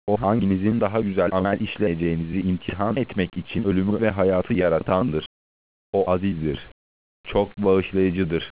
O hanginizin daha güzel amel işleyeceğinizi imtihan etmek için ölümü ve hayatı yaratandır. O azizdir, çok bağışlayıcıdır.